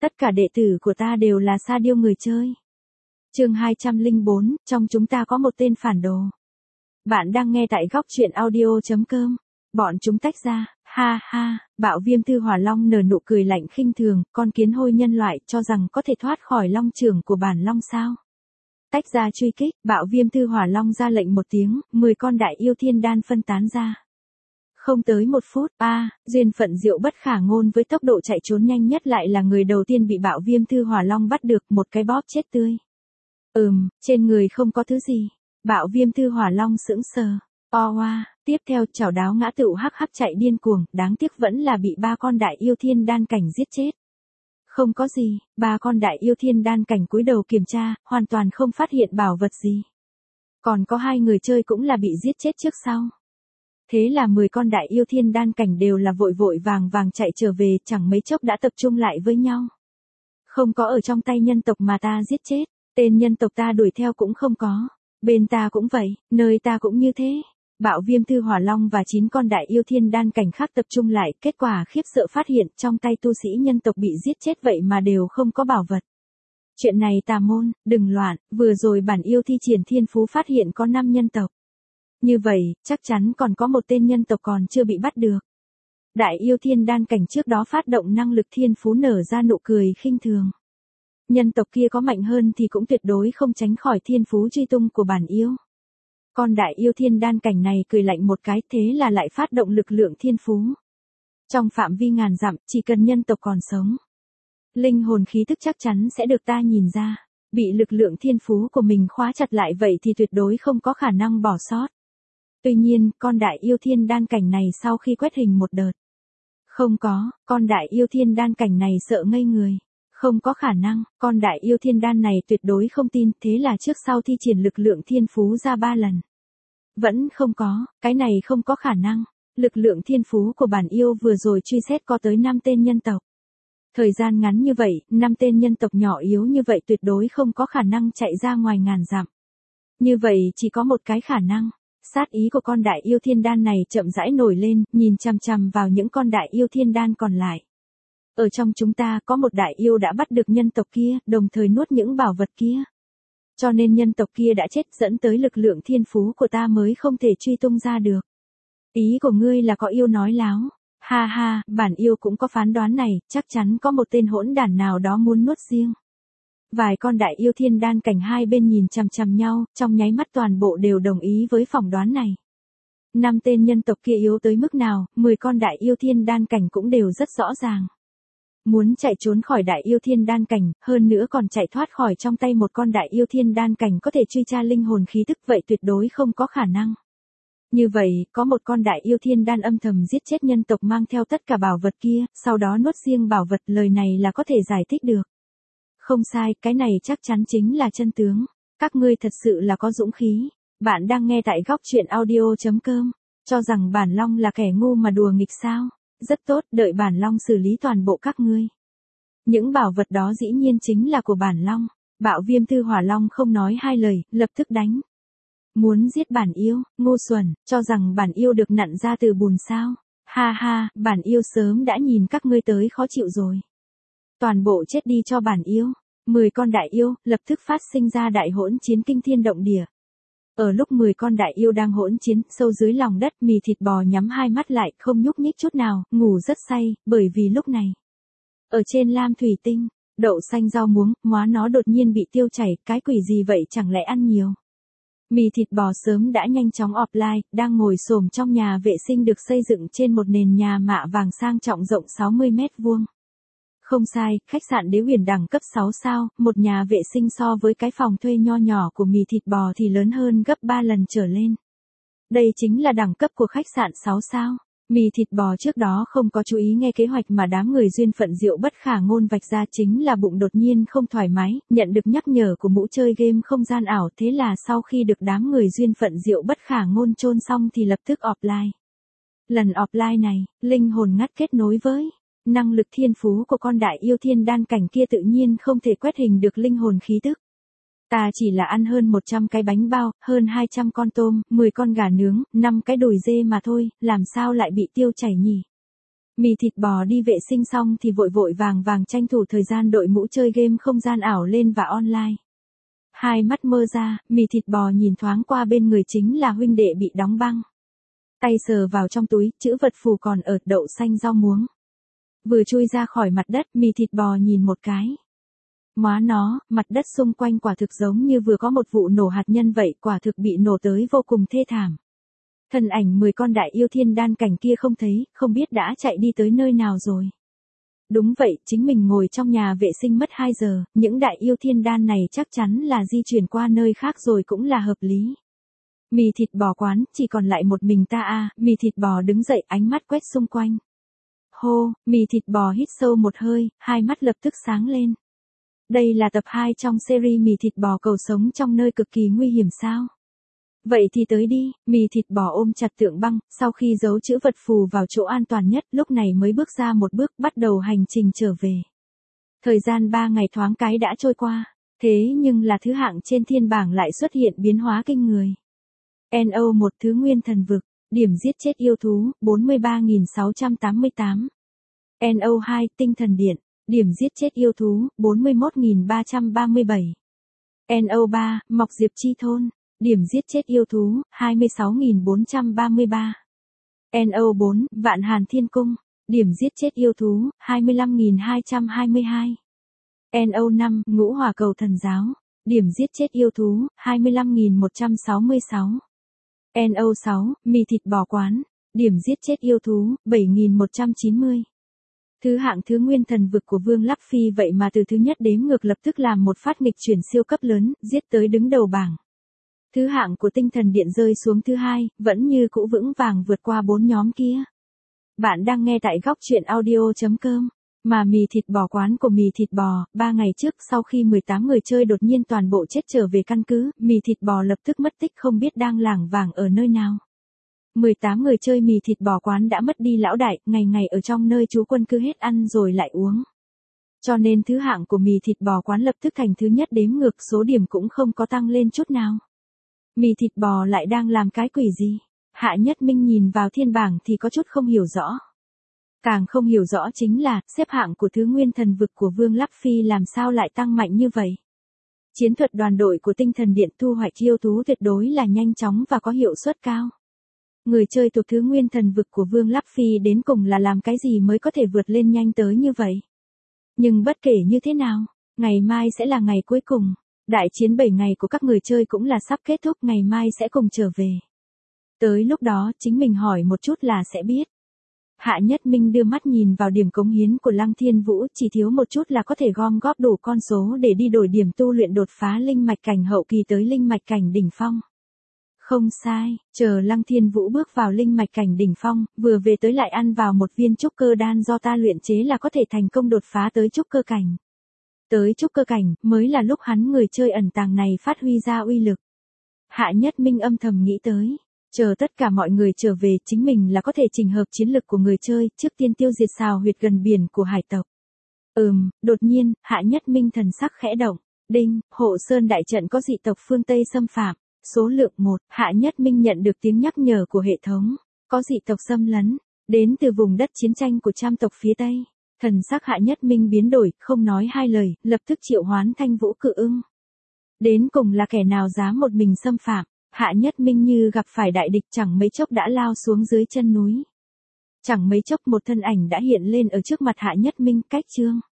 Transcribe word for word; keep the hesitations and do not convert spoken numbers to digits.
Tất cả đệ tử của ta đều là sa điêu người chơi. Chương hai trăm lẻ bốn, trong chúng ta có một tên phản đồ. Bạn đang nghe tại góc truyện audio chấm com. Bọn chúng tách ra, ha ha, Bạo Viêm Thư Hỏa Long nở nụ cười lạnh khinh thường, con kiến hôi nhân loại cho rằng có thể thoát khỏi long trưởng của bản long sao? Tách ra truy kích, Bạo Viêm Thư Hỏa Long ra lệnh một tiếng, mười con đại yêu thiên đan phân tán ra. Không tới một phút, a, à, duyên phận diệu bất khả ngôn với tốc độ chạy trốn nhanh nhất lại là người đầu tiên bị Bạo Viêm Thư Hỏa Long bắt được, một cái bóp chết tươi. Ừm, trên người không có thứ gì. Bạo Viêm Thư Hỏa Long sững sờ. O oa, tiếp theo chảo đáo ngã tựu hắc hắc chạy điên cuồng, đáng tiếc vẫn là bị ba con đại yêu thiên đan cảnh giết chết. Không có gì, ba con đại yêu thiên đan cảnh cúi đầu kiểm tra, hoàn toàn không phát hiện bảo vật gì. Còn có hai người chơi cũng là bị giết chết trước sau. Thế là mười con đại yêu thiên đan cảnh đều là vội vội vàng vàng chạy trở về, chẳng mấy chốc đã tập trung lại với nhau. Không có ở trong tay nhân tộc mà ta giết chết, tên nhân tộc ta đuổi theo cũng không có. Bên ta cũng vậy, nơi ta cũng như thế. Bạo Viêm Thư Hỏa Long và chín con đại yêu thiên đan cảnh khác tập trung lại, kết quả khiếp sợ phát hiện trong tay tu sĩ nhân tộc bị giết chết vậy mà đều không có bảo vật. Chuyện này tà môn, đừng loạn, vừa rồi bản yêu thi triển thiên phú phát hiện có năm nhân tộc. Như vậy, chắc chắn còn có một tên nhân tộc còn chưa bị bắt được. Đại yêu thiên đan cảnh trước đó phát động năng lực thiên phú nở ra nụ cười khinh thường. Nhân tộc kia có mạnh hơn thì cũng tuyệt đối không tránh khỏi thiên phú truy tung của bản yêu. Con đại yêu thiên đan cảnh này cười lạnh một cái, thế là lại phát động lực lượng thiên phú. Trong phạm vi ngàn dặm, chỉ cần nhân tộc còn sống, linh hồn khí tức chắc chắn sẽ được ta nhìn ra. Bị lực lượng thiên phú của mình khóa chặt lại vậy thì tuyệt đối không có khả năng bỏ sót. Tuy nhiên, con đại yêu thiên đan cảnh này sau khi quét hình một đợt, không có, con đại yêu thiên đan cảnh này sợ ngây người. Không có khả năng, con đại yêu thiên đan này tuyệt đối không tin, thế là trước sau thi triển lực lượng thiên phú ra ba lần. Vẫn không có, cái này không có khả năng. Lực lượng thiên phú của bản yêu vừa rồi truy xét có tới năm tên nhân tộc. Thời gian ngắn như vậy, năm tên nhân tộc nhỏ yếu như vậy tuyệt đối không có khả năng chạy ra ngoài ngàn dặm. Như vậy chỉ có một cái khả năng. Sát ý của con đại yêu thiên đan này chậm rãi nổi lên, nhìn chằm chằm vào những con đại yêu thiên đan còn lại. Ở trong chúng ta có một đại yêu đã bắt được nhân tộc kia, đồng thời nuốt những bảo vật kia. Cho nên nhân tộc kia đã chết, dẫn tới lực lượng thiên phú của ta mới không thể truy tung ra được. Ý của ngươi là có yêu nói láo. Ha ha, bản yêu cũng có phán đoán này, chắc chắn có một tên hỗn đản nào đó muốn nuốt riêng. Vài con đại yêu thiên đan cảnh hai bên nhìn chằm chằm nhau, trong nháy mắt toàn bộ đều đồng ý với phỏng đoán này. Năm tên nhân tộc kia yếu tới mức nào, mười con đại yêu thiên đan cảnh cũng đều rất rõ ràng. Muốn chạy trốn khỏi đại yêu thiên đan cảnh, hơn nữa còn chạy thoát khỏi trong tay một con đại yêu thiên đan cảnh có thể truy tra linh hồn khí tức, vậy tuyệt đối không có khả năng. Như vậy, có một con đại yêu thiên đan âm thầm giết chết nhân tộc mang theo tất cả bảo vật kia, sau đó nuốt riêng bảo vật, lời này là có thể giải thích được. Không sai, cái này chắc chắn chính là chân tướng. Các ngươi thật sự là có dũng khí. Bạn đang nghe tại góc truyện audio chấm com. Cho rằng bản long là kẻ ngu mà đùa nghịch sao? Rất tốt, đợi bản long xử lý toàn bộ các ngươi. Những bảo vật đó dĩ nhiên chính là của bản long. Bạo Viêm Thư Hỏa Long không nói hai lời, lập tức đánh. Muốn giết bản yêu, ngu xuẩn, cho rằng bản yêu được nặn ra từ bùn sao? Ha ha, bản yêu sớm đã nhìn các ngươi tới khó chịu rồi. Toàn bộ chết đi cho bản yêu. Mười con đại yêu, lập tức phát sinh ra đại hỗn chiến kinh thiên động địa. Ở lúc mười con đại yêu đang hỗn chiến, sâu dưới lòng đất, Mì Thịt Bò nhắm hai mắt lại, không nhúc nhích chút nào, ngủ rất say, bởi vì lúc này, ở trên lam thủy tinh, đậu xanh rau muống, móa nó đột nhiên bị tiêu chảy, cái quỷ gì vậy chẳng lẽ ăn nhiều. Mì Thịt Bò sớm đã nhanh chóng offline, đang ngồi xổm trong nhà vệ sinh được xây dựng trên một nền nhà mạ vàng sang trọng rộng sáu mươi mét vuông. Không sai, khách sạn Đế Huyền đẳng cấp sáu sao, một nhà vệ sinh so với cái phòng thuê nho nhỏ của Mì Thịt Bò thì lớn hơn gấp ba lần trở lên. Đây chính là đẳng cấp của khách sạn sáu sao. Mì Thịt Bò trước đó không có chú ý nghe kế hoạch mà đám người duyên phận diệu bất khả ngôn vạch ra, chính là bụng đột nhiên không thoải mái, nhận được nhắc nhở của mũ chơi game không gian ảo, thế là sau khi được đám người duyên phận diệu bất khả ngôn chôn xong thì lập tức offline. Lần offline này, linh hồn ngắt kết nối với năng lực thiên phú của con đại yêu thiên đan cảnh kia tự nhiên không thể quét hình được linh hồn khí tức. Ta chỉ là ăn hơn một trăm cái bánh bao, hơn hai trăm con tôm, mười con gà nướng, năm cái đùi dê mà thôi, làm sao lại bị tiêu chảy nhỉ? Mì thịt bò đi vệ sinh xong thì vội vội vàng vàng tranh thủ thời gian đội mũ chơi game không gian ảo lên và online. Hai mắt mơ ra, mì thịt bò nhìn thoáng qua bên người chính là huynh đệ bị đóng băng. Tay sờ vào trong túi, chữ vật phù còn ở đậu xanh rau muống. Vừa chui ra khỏi mặt đất, mì thịt bò nhìn một cái. Móa nó, mặt đất xung quanh quả thực giống như vừa có một vụ nổ hạt nhân vậy, quả thực bị nổ tới vô cùng thê thảm. Thân ảnh mười con đại yêu thiên đan cảnh kia không thấy, không biết đã chạy đi tới nơi nào rồi. Đúng vậy, chính mình ngồi trong nhà vệ sinh mất hai giờ, những đại yêu thiên đan này chắc chắn là di chuyển qua nơi khác rồi cũng là hợp lý. Mì thịt bò quán, chỉ còn lại một mình ta à, mì thịt bò đứng dậy ánh mắt quét xung quanh. Hô, mì thịt bò hít sâu một hơi, hai mắt lập tức sáng lên. Đây là tập hai trong series mì thịt bò cầu sống trong nơi cực kỳ nguy hiểm sao? Vậy thì tới đi, mì thịt bò ôm chặt tượng băng, sau khi giấu chữ vật phù vào chỗ an toàn nhất, lúc này mới bước ra một bước bắt đầu hành trình trở về. Thời gian ba ngày thoáng cái đã trôi qua, thế nhưng là thứ hạng trên thiên bảng lại xuất hiện biến hóa kinh người. en o một Thứ Nguyên Thần Vực, điểm giết chết yêu thú, bốn mươi ba nghìn sáu trăm tám mươi tám. en o hai Tinh Thần Điện, điểm giết chết yêu thú, bốn mươi mốt nghìn ba trăm ba mươi bảy. en o ba Mọc Diệp Chi Thôn, điểm giết chết yêu thú, hai mươi sáu nghìn bốn trăm ba mươi ba. en o bốn Vạn Hàn Thiên Cung, điểm giết chết yêu thú, hai mươi lăm nghìn hai trăm hai mươi hai. en o năm Ngũ Hỏa Cầu Thần Giáo, điểm giết chết yêu thú, hai mươi lăm nghìn một trăm sáu mươi sáu. en o sáu Mì thịt bò quán, điểm giết chết yêu thú, bảy nghìn một trăm chín mươi. Thứ hạng Thứ Nguyên Thần Vực của Vương Lắc Phi vậy mà từ thứ nhất đếm ngược lập tức làm một phát nghịch chuyển siêu cấp lớn, giết tới đứng đầu bảng. Thứ hạng của Tinh Thần Điện rơi xuống thứ hai, vẫn như cũ vững vàng vượt qua bốn nhóm kia. Bạn đang nghe tại góc truyện audio chấm com. Mà mì thịt bò quán của mì thịt bò, ba ngày trước sau khi mười tám người chơi đột nhiên toàn bộ chết trở về căn cứ, mì thịt bò lập tức mất tích không biết đang lảng vảng ở nơi nào. mười tám người chơi mì thịt bò quán đã mất đi lão đại, ngày ngày ở trong nơi trú quân cứ hết ăn rồi lại uống. Cho nên thứ hạng của mì thịt bò quán lập tức thành thứ nhất đếm ngược, số điểm cũng không có tăng lên chút nào. Mì thịt bò lại đang làm cái quỷ gì? Hạ Nhất Minh nhìn vào thiên bảng thì có chút không hiểu rõ. Càng không hiểu rõ chính là, xếp hạng của Thứ Nguyên Thần Vực của Vương Lắc Phi làm sao lại tăng mạnh như vậy. Chiến thuật đoàn đội của Tinh Thần Điện thu hoạch yêu thú tuyệt đối là nhanh chóng và có hiệu suất cao. Người chơi thuộc Thứ Nguyên Thần Vực của Vương Lắc Phi đến cùng là làm cái gì mới có thể vượt lên nhanh tới như vậy. Nhưng bất kể như thế nào, ngày mai sẽ là ngày cuối cùng. Đại chiến bảy ngày của các người chơi cũng là sắp kết thúc, ngày mai sẽ cùng trở về. Tới lúc đó, chính mình hỏi một chút là sẽ biết. Hạ Nhất Minh đưa mắt nhìn vào điểm cống hiến của Lăng Thiên Vũ, chỉ thiếu một chút là có thể gom góp đủ con số để đi đổi điểm tu luyện đột phá linh mạch cảnh hậu kỳ tới linh mạch cảnh đỉnh phong. Không sai, chờ Lăng Thiên Vũ bước vào linh mạch cảnh đỉnh phong, vừa về tới lại ăn vào một viên trúc cơ đan do ta luyện chế là có thể thành công đột phá tới trúc cơ cảnh. Tới trúc cơ cảnh, mới là lúc hắn người chơi ẩn tàng này phát huy ra uy lực. Hạ Nhất Minh âm thầm nghĩ tới. Chờ tất cả mọi người trở về, chính mình là có thể chỉnh hợp chiến lực của người chơi, trước tiên tiêu diệt xào huyệt gần biển của hải tộc. Ừm, đột nhiên, Hạ Nhất Minh thần sắc khẽ động. Đinh, Hộ Sơn đại trận có dị tộc phương Tây xâm phạm. Số lượng một, Hạ Nhất Minh nhận được tiếng nhắc nhở của hệ thống. Có dị tộc xâm lấn, đến từ vùng đất chiến tranh của Trăm tộc phía Tây. Thần sắc Hạ Nhất Minh biến đổi, không nói hai lời, lập tức triệu hoán Thanh Vũ Cự Ưng. Đến cùng là kẻ nào dám một mình xâm phạm? Hạ Nhất Minh như gặp phải đại địch, chẳng mấy chốc đã lao xuống dưới chân núi. Chẳng mấy chốc một thân ảnh đã hiện lên ở trước mặt Hạ Nhất Minh, Cách Trương.